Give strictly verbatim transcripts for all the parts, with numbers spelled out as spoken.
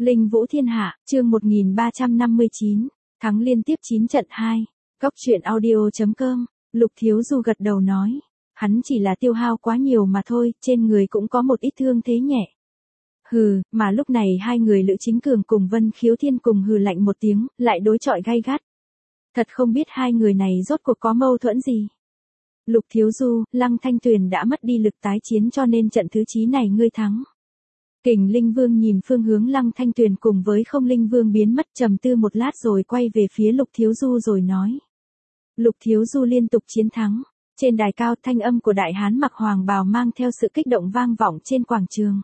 Linh Vũ Thiên Hạ, chương một nghìn ba trăm năm mươi chín, thắng liên tiếp chín trận hai. Góc truyện audio chấm com, Lục Thiếu Du gật đầu nói. Hắn chỉ là tiêu hao quá nhiều mà thôi, trên người cũng có một ít thương thế nhẹ. Hừ, mà lúc này hai người Lữ Chính Cường cùng Vân Khiếu Thiên cùng hừ lạnh một tiếng, lại đối chọi gay gắt. Thật không biết hai người này rốt cuộc có mâu thuẫn gì. Lục Thiếu Du, Lăng Thanh Tuyền đã mất đi lực tái chiến cho nên trận thứ chín này ngươi thắng. Kình Linh Vương nhìn phương hướng Lăng Thanh Tuyền cùng với Không Linh Vương biến mất trầm tư một lát rồi quay về phía Lục Thiếu Du rồi nói. Lục Thiếu Du liên tục chiến thắng. Trên đài cao thanh âm của đại hán mặc hoàng bào mang theo sự kích động vang vọng trên quảng trường.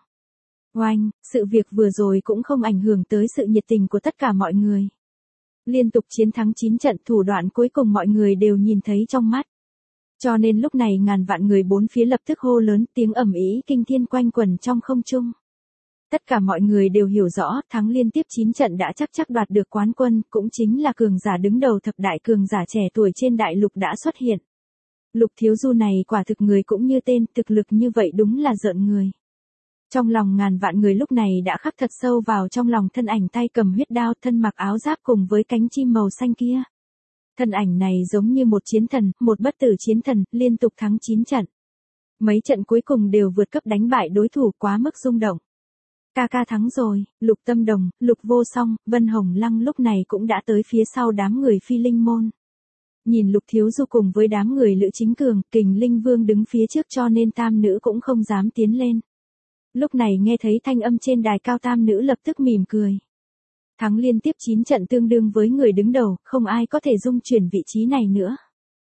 Oanh, sự việc vừa rồi cũng không ảnh hưởng tới sự nhiệt tình của tất cả mọi người. Liên tục chiến thắng chín trận thủ đoạn cuối cùng mọi người đều nhìn thấy trong mắt. Cho nên lúc này ngàn vạn người bốn phía lập tức hô lớn tiếng ầm ĩ kinh thiên quanh quẩn trong không trung. Tất cả mọi người đều hiểu rõ thắng liên tiếp chín trận đã chắc chắc đoạt được quán quân, cũng chính là cường giả đứng đầu thập đại cường giả trẻ tuổi trên đại lục đã xuất hiện. Lục Thiếu Du này quả thực người cũng như tên, thực lực như vậy đúng là rợn người. Trong lòng ngàn vạn người lúc này đã khắc thật sâu vào trong lòng thân ảnh tay cầm huyết đao, thân mặc áo giáp cùng với cánh chim màu xanh kia. Thân ảnh này giống như một chiến thần, một bất tử chiến thần, liên tục thắng chín trận. Mấy trận cuối cùng đều vượt cấp đánh bại đối thủ quá mức rung động. Ca ca thắng rồi, Lục Tâm Đồng, Lục Vô Song, Vân Hồng Lăng lúc này cũng đã tới phía sau đám người Phi Linh Môn. Nhìn Lục Thiếu Du cùng với đám người Lữ Chính Cường, Kình Linh Vương đứng phía trước cho nên tam nữ cũng không dám tiến lên. Lúc này nghe thấy thanh âm trên đài cao tam nữ lập tức mỉm cười. Thắng liên tiếp chín trận tương đương với người đứng đầu, không ai có thể dung chuyển vị trí này nữa.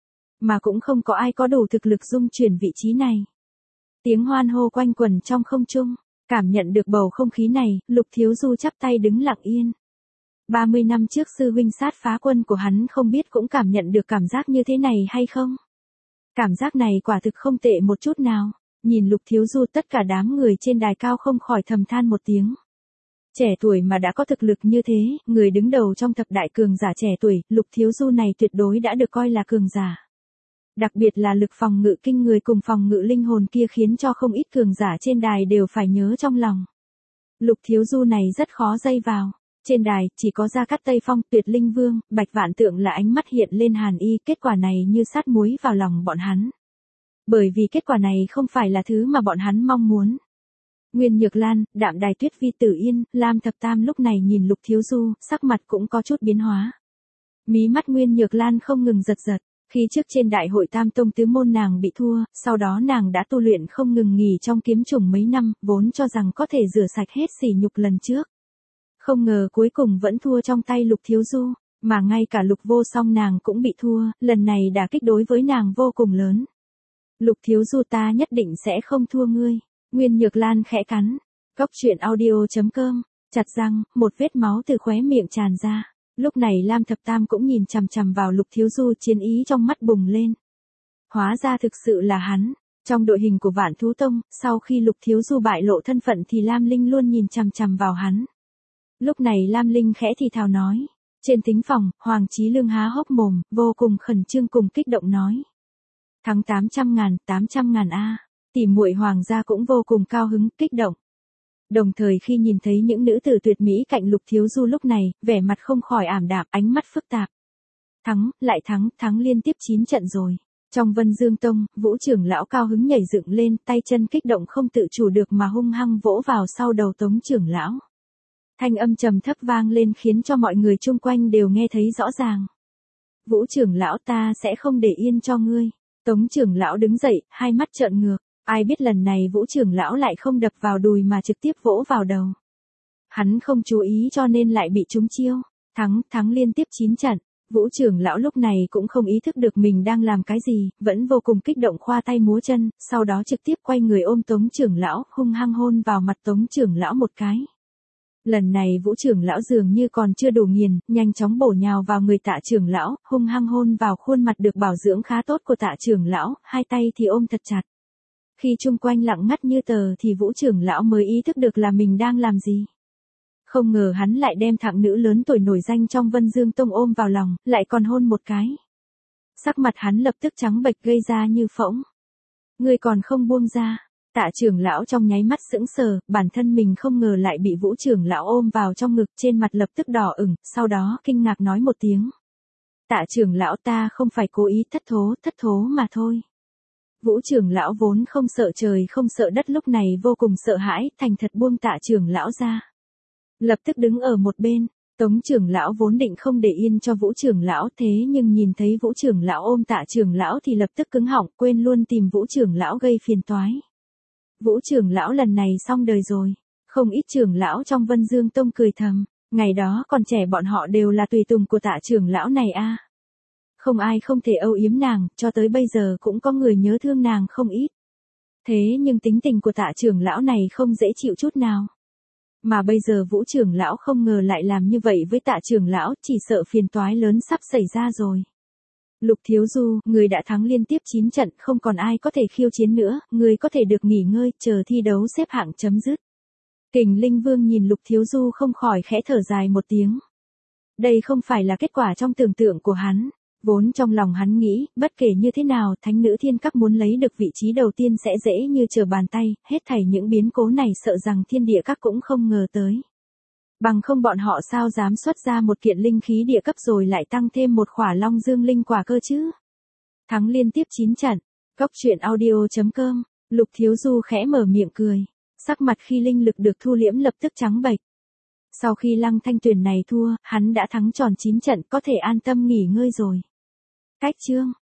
Mà cũng không có ai có đủ thực lực dung chuyển vị trí này. Tiếng hoan hô quanh quẩn trong không trung, cảm nhận được bầu không khí này, Lục Thiếu Du chắp tay đứng lặng yên. ba mươi năm trước sư huynh sát phá quân của hắn không biết cũng cảm nhận được cảm giác như thế này hay không? Cảm giác này quả thực không tệ một chút nào. Nhìn Lục Thiếu Du tất cả đám người trên đài cao không khỏi thầm than một tiếng. Trẻ tuổi mà đã có thực lực như thế, người đứng đầu trong thập đại cường giả trẻ tuổi, Lục Thiếu Du này tuyệt đối đã được coi là cường giả. Đặc biệt là lực phòng ngự kinh người cùng phòng ngự linh hồn kia khiến cho không ít cường giả trên đài đều phải nhớ trong lòng. Lục Thiếu Du này rất khó dây vào. Trên đài, chỉ có Gia Cát Tây Phong, Tuyệt Linh Vương, Bạch Vạn Tượng là ánh mắt hiện lên hàn y, kết quả này như sát muối vào lòng bọn hắn. Bởi vì kết quả này không phải là thứ mà bọn hắn mong muốn. Nguyên Nhược Lan, Đạm Đài Tuyết Vi Tử Yên, Lam Thập Tam lúc này nhìn Lục Thiếu Du, sắc mặt cũng có chút biến hóa. Mí mắt Nguyên Nhược Lan không ngừng giật giật, khi trước trên đại hội Tam Tông Tứ Môn nàng bị thua, sau đó nàng đã tu luyện không ngừng nghỉ trong kiếm trùng mấy năm, vốn cho rằng có thể rửa sạch hết sỉ nhục lần trước. Không ngờ cuối cùng vẫn thua trong tay Lục Thiếu Du, mà ngay cả Lục Vô Song nàng cũng bị thua, lần này đả kích đối với nàng vô cùng lớn. Lục Thiếu Du ta nhất định sẽ không thua ngươi. Nguyên Nhược Lan khẽ cắn. Góc truyện audio chấm com, chặt răng, một vết máu từ khóe miệng tràn ra. Lúc này Lam Thập Tam cũng nhìn chằm chằm vào Lục Thiếu Du, chiến ý trong mắt bùng lên. Hóa ra thực sự là hắn. Trong đội hình của Vạn Thú Tông, sau khi Lục Thiếu Du bại lộ thân phận thì Lam Linh luôn nhìn chằm chằm vào hắn. Lúc này Lam Linh khẽ thì thào nói. Trên thính phòng, Hoàng Chí Lương há hốc mồm, vô cùng khẩn trương cùng kích động nói. Thắng tám trăm ngàn, tám trăm ngàn a. Tỷ muội Hoàng gia cũng vô cùng cao hứng, kích động. Đồng thời khi nhìn thấy những nữ tử tuyệt mỹ cạnh Lục Thiếu Du lúc này, vẻ mặt không khỏi ảm đạm, ánh mắt phức tạp. Thắng, lại thắng, thắng liên tiếp chín trận rồi. Trong Vân Dương Tông, Vũ trưởng lão cao hứng nhảy dựng lên, tay chân kích động không tự chủ được mà hung hăng vỗ vào sau đầu Tống trưởng lão. Thanh âm trầm thấp vang lên khiến cho mọi người chung quanh đều nghe thấy rõ ràng. Vũ trưởng lão ta sẽ không để yên cho ngươi. Tống trưởng lão đứng dậy, hai mắt trợn ngược. Ai biết lần này Vũ trưởng lão lại không đập vào đùi mà trực tiếp vỗ vào đầu. Hắn không chú ý cho nên lại bị trúng chiêu. Thắng, thắng liên tiếp chín trận. Vũ trưởng lão lúc này cũng không ý thức được mình đang làm cái gì, vẫn vô cùng kích động khoa tay múa chân, sau đó trực tiếp quay người ôm Tống trưởng lão, hung hăng hôn vào mặt Tống trưởng lão một cái. Lần này Vũ trưởng lão dường như còn chưa đủ nghiền, nhanh chóng bổ nhào vào người Tạ trưởng lão, hung hăng hôn vào khuôn mặt được bảo dưỡng khá tốt của Tạ trưởng lão, hai tay thì ôm thật chặt. Khi chung quanh lặng ngắt như tờ thì Vũ trưởng lão mới ý thức được là mình đang làm gì. Không ngờ hắn lại đem thằng nữ lớn tuổi nổi danh trong Vân Dương Tông ôm vào lòng, lại còn hôn một cái. Sắc mặt hắn lập tức trắng bệch gây ra như phỗng. Ngươi còn không buông ra. Tạ trưởng lão trong nháy mắt sững sờ, bản thân mình không ngờ lại bị Vũ trưởng lão ôm vào trong ngực, trên mặt lập tức đỏ ửng, sau đó kinh ngạc nói một tiếng. Tạ trưởng lão, ta không phải cố ý, thất thố, thất thố mà thôi. Vũ trưởng lão vốn không sợ trời không sợ đất lúc này vô cùng sợ hãi, thành thật buông Tạ trưởng lão ra. Lập tức đứng ở một bên, Tống trưởng lão vốn định không để yên cho Vũ trưởng lão, thế nhưng nhìn thấy Vũ trưởng lão ôm Tạ trưởng lão thì lập tức cứng họng, quên luôn tìm Vũ trưởng lão gây phiền toái. Vũ trưởng lão lần này xong đời rồi. Không ít trưởng lão trong Vân Dương Tông cười thầm, ngày đó còn trẻ bọn họ đều là tùy tùng của Tạ trưởng lão này a. Không ai không thể âu yếm nàng, cho tới bây giờ cũng có người nhớ thương nàng không ít. Thế nhưng tính tình của Tạ trưởng lão này không dễ chịu chút nào. Mà bây giờ Vũ trưởng lão không ngờ lại làm như vậy với Tạ trưởng lão, chỉ sợ phiền toái lớn sắp xảy ra rồi. Lục Thiếu Du, người đã thắng liên tiếp chín trận, không còn ai có thể khiêu chiến nữa, người có thể được nghỉ ngơi, chờ thi đấu xếp hạng chấm dứt. Kình Linh Vương nhìn Lục Thiếu Du không khỏi khẽ thở dài một tiếng. Đây không phải là kết quả trong tưởng tượng của hắn. Vốn trong lòng hắn nghĩ, bất kể như thế nào, thánh nữ thiên các muốn lấy được vị trí đầu tiên sẽ dễ như trở bàn tay, hết thảy những biến cố này sợ rằng thiên địa các cũng không ngờ tới. Bằng không bọn họ sao dám xuất ra một kiện linh khí địa cấp rồi lại tăng thêm một khỏa long dương linh quả cơ chứ. Thắng liên tiếp chín trận, Cốc truyện audio chấm com, Lục Thiếu Du khẽ mở miệng cười, sắc mặt khi linh lực được thu liễm lập tức trắng bệch. Sau khi Lăng Thanh Tuyền này thua, hắn đã thắng tròn chín trận, có thể an tâm nghỉ ngơi rồi. Cách chương